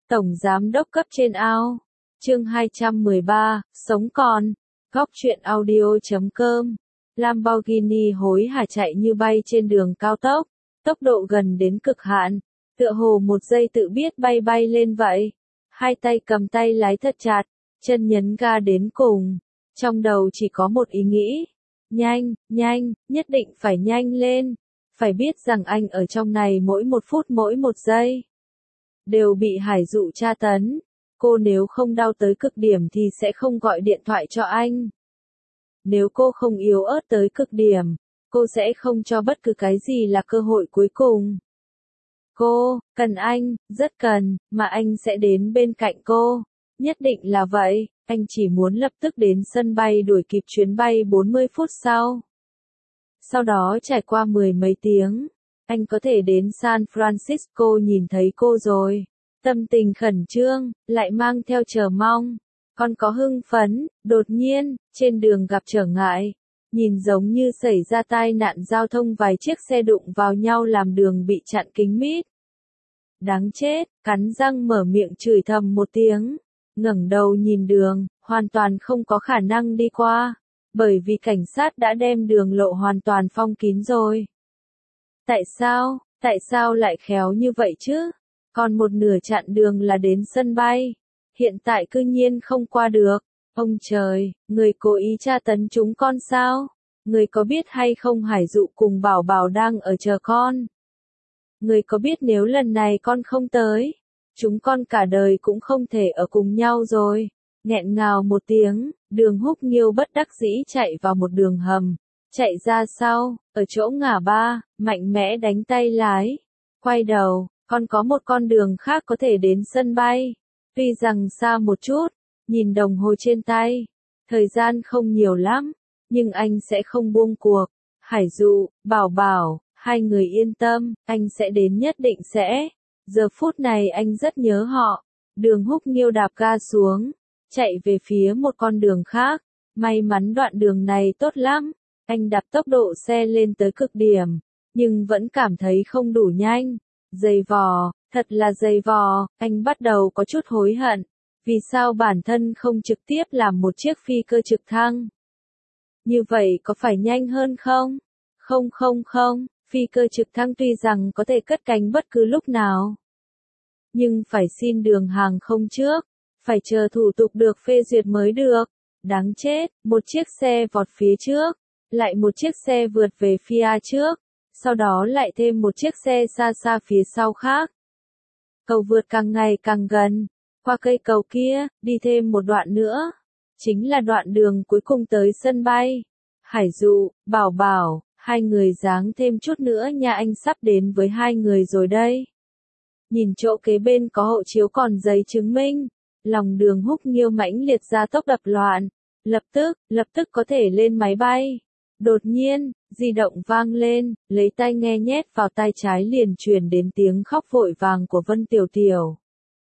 Tổng Giám đốc cấp trên ao. Chương 213, Sống còn. Góc truyện audio.com. Lamborghini hối hả chạy như bay trên đường cao tốc, tốc độ gần đến cực hạn, tựa hồ một giây tự biết bay bay lên vậy. Hai tay cầm tay lái thật chặt, chân nhấn ga đến cùng. Trong đầu chỉ có một ý nghĩ. Nhanh, nhanh, nhất định phải nhanh lên. Phải biết rằng anh ở trong này mỗi một phút mỗi một giây đều bị Hải Dụ tra tấn. Cô nếu không đau tới cực điểm thì sẽ không gọi điện thoại cho anh. Nếu cô không yếu ớt tới cực điểm, cô sẽ không cho bất cứ cái gì là cơ hội cuối cùng. Cô, cần anh, rất cần, mà anh sẽ đến bên cạnh cô. Nhất định là vậy, anh chỉ muốn lập tức đến sân bay đuổi kịp chuyến bay 40 phút sau. Sau đó trải qua mười mấy tiếng, anh có thể đến San Francisco nhìn thấy cô rồi. Tâm tình khẩn trương, lại mang theo chờ mong. Còn có hưng phấn, đột nhiên, trên đường gặp trở ngại. Nhìn giống như xảy ra tai nạn giao thông, vài chiếc xe đụng vào nhau làm đường bị chặn kín mít. Đáng chết, cắn răng mở miệng chửi thầm một tiếng. Ngẩng đầu nhìn đường, hoàn toàn không có khả năng đi qua. Bởi vì cảnh sát đã đem đường lộ hoàn toàn phong kín rồi. Tại sao lại khéo như vậy chứ? Còn một nửa chặn đường là đến sân bay. Hiện tại cư nhiên không qua được. Ông trời, người cố ý tra tấn chúng con sao? Người có biết hay không Hải Dụ cùng Bảo Bảo đang ở chờ con? Người có biết nếu lần này con không tới, chúng con cả đời cũng không thể ở cùng nhau rồi. Nghẹn ngào một tiếng, Đường Húc Nghiêu bất đắc dĩ chạy vào một đường hầm. Chạy ra sau, ở chỗ ngã ba, mạnh mẽ đánh tay lái. Quay đầu, còn có một con đường khác có thể đến sân bay. Tuy rằng xa một chút, nhìn đồng hồ trên tay, thời gian không nhiều lắm, nhưng anh sẽ không buông cuộc. Hải Dụ, Bảo Bảo, hai người yên tâm, anh sẽ đến, nhất định sẽ. Giờ phút này anh rất nhớ họ. Đường Húc Nghiêu đạp ga xuống, chạy về phía một con đường khác. May mắn đoạn đường này tốt lắm. Anh đạp tốc độ xe lên tới cực điểm, nhưng vẫn cảm thấy không đủ nhanh. Dày vò, thật là dày vò, anh bắt đầu có chút hối hận. Vì sao bản thân không trực tiếp làm một chiếc phi cơ trực thăng? Như vậy có phải nhanh hơn không? Không, phi cơ trực thăng tuy rằng có thể cất cánh bất cứ lúc nào, nhưng phải xin đường hàng không trước, phải chờ thủ tục được phê duyệt mới được. Đáng chết, một chiếc xe vọt phía trước, lại một chiếc xe vượt về phía trước, sau đó lại thêm một chiếc xe xa xa phía sau khác. Cầu vượt càng ngày càng gần, qua cây cầu kia, đi thêm một đoạn nữa, chính là đoạn đường cuối cùng tới sân bay. Hải Dụ, Bảo Bảo, hai người dáng thêm chút nữa nha, anh sắp đến với hai người rồi đây. Nhìn chỗ kế bên có hộ chiếu còn giấy chứng minh, lòng Đường Húc Nghiêu mãnh liệt ra tốc đập loạn. Lập tức có thể lên máy bay. Đột nhiên, di động vang lên, lấy tai nghe nhét vào tai trái liền truyền đến tiếng khóc vội vàng của Vân Tiểu Tiểu.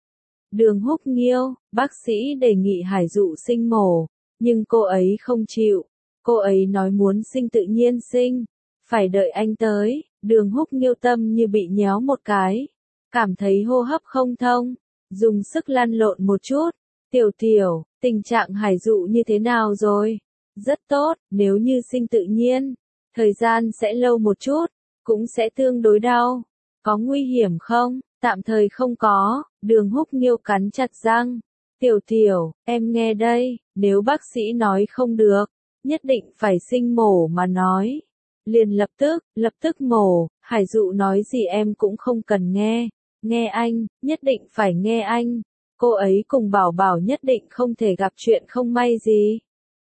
Đường Húc Nghiêu, bác sĩ đề nghị Hải Dụ sinh mổ, nhưng cô ấy không chịu. Cô ấy nói muốn sinh tự nhiên sinh, phải đợi anh tới. Đường Húc Nghiêu tâm như bị nhéo một cái, cảm thấy hô hấp không thông, dùng sức lăn lộn một chút. Tiểu Tiểu, tình trạng Hải Dụ như thế nào rồi? Rất tốt, nếu như sinh tự nhiên, thời gian sẽ lâu một chút, cũng sẽ tương đối đau. Có nguy hiểm không? Tạm thời không có. Đường Húc Nghiêu cắn chặt răng. Tiểu Tiểu, em nghe đây, nếu bác sĩ nói không được, nhất định phải sinh mổ mà nói, liền lập tức mổ. Hải Dụ nói gì em cũng không cần nghe. Nghe anh, nhất định phải nghe anh. Cô ấy cùng Bảo Bảo nhất định không thể gặp chuyện không may gì.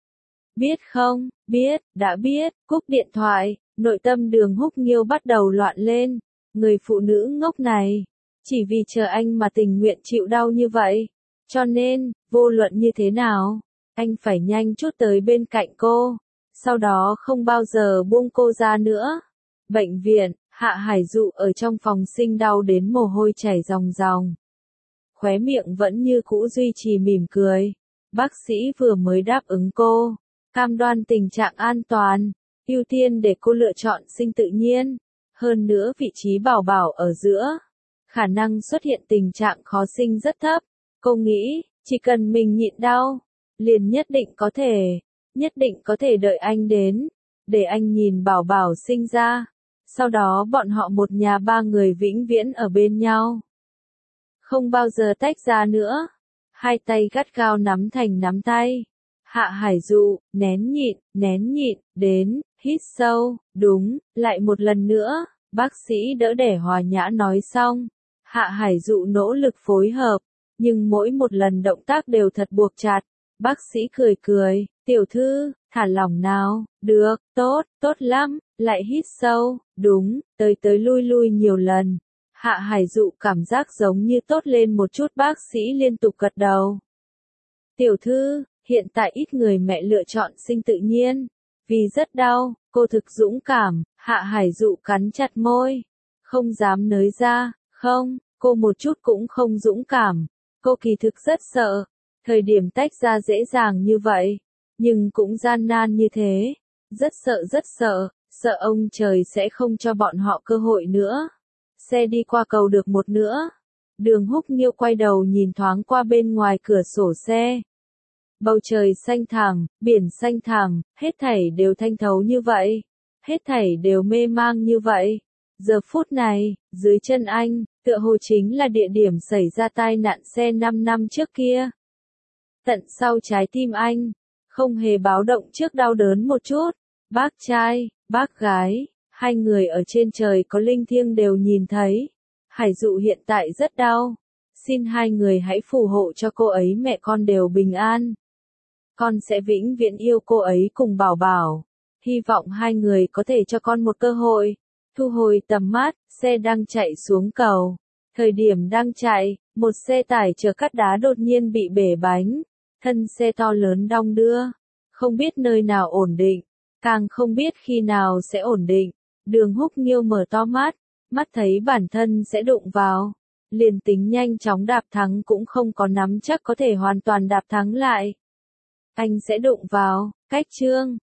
Biết không? Biết, đã biết. Cúp điện thoại, nội tâm Đường Húc Nghiêu bắt đầu loạn lên. Người phụ nữ ngốc này, chỉ vì chờ anh mà tình nguyện chịu đau như vậy. Cho nên, vô luận như thế nào, anh phải nhanh chút tới bên cạnh cô. Sau đó không bao giờ buông cô ra nữa. Bệnh viện, Hạ Hải Dụ ở trong phòng sinh đau đến mồ hôi chảy ròng ròng. Khóe miệng vẫn như cũ duy trì mỉm cười. Bác sĩ vừa mới đáp ứng cô, cam đoan tình trạng an toàn, ưu tiên để cô lựa chọn sinh tự nhiên. Hơn nữa vị trí Bảo Bảo ở giữa. khả năng xuất hiện tình trạng khó sinh rất thấp. Cô nghĩ, chỉ cần mình nhịn đau, liền nhất định có thể đợi anh đến, để anh nhìn Bảo Bảo sinh ra. Sau đó bọn họ một nhà ba người vĩnh viễn ở bên nhau. Không bao giờ tách ra nữa. Hai tay gắt gao nắm thành nắm tay. Hạ Hải Dụ, nén nhịn, đến, hít sâu, đúng, lại một lần nữa, bác sĩ đỡ đẻ Hòa Nhã nói xong. Hạ Hải Dụ nỗ lực phối hợp, nhưng mỗi một lần động tác đều thật buộc chặt. Bác sĩ cười, tiểu thư, thả lỏng nào, được, tốt lắm, lại hít sâu, đúng, tới lui nhiều lần. Hạ Hải Dụ cảm giác giống như tốt lên một chút, bác sĩ liên tục gật đầu. Tiểu thư, hiện tại ít người mẹ lựa chọn sinh tự nhiên, vì rất đau, cô thực dũng cảm. Hạ Hải Dụ cắn chặt môi, không dám nới ra, không, cô một chút cũng không dũng cảm, cô kỳ thực rất sợ, thời điểm tách ra dễ dàng như vậy, nhưng cũng gian nan như thế, rất sợ, sợ ông trời sẽ không cho bọn họ cơ hội nữa. Xe đi qua cầu được một nửa, Đường Húc Nghiêu quay đầu nhìn thoáng qua bên ngoài cửa sổ xe. Bầu trời xanh thẳm, biển xanh thẳm, hết thảy đều thanh thấu như vậy, hết thảy đều mê mang như vậy. Giờ phút này, dưới chân anh, tựa hồ chính là địa điểm xảy ra tai nạn xe 5 năm trước kia. Tận sau trái tim anh, không hề báo động trước đau đớn một chút. Bác trai, bác gái, hai người ở trên trời có linh thiêng đều nhìn thấy. Hải Dụ hiện tại rất đau. Xin hai người hãy phù hộ cho cô ấy, mẹ con đều bình an. Con sẽ vĩnh viễn yêu cô ấy cùng Bảo Bảo. Hy vọng hai người có thể cho con một cơ hội. Thu hồi tầm mắt, xe đang chạy xuống cầu. Thời điểm đang chạy, một xe tải chở cát đá đột nhiên bị bể bánh. Thân xe to lớn đong đưa. Không biết nơi nào ổn định, càng không biết khi nào sẽ ổn định. Đường Húc Nghiêu mở to mắt thấy bản thân sẽ đụng vào. Liền tính nhanh chóng đạp thắng cũng không có nắm chắc có thể hoàn toàn đạp thắng lại. Anh sẽ đụng vào, cách chương.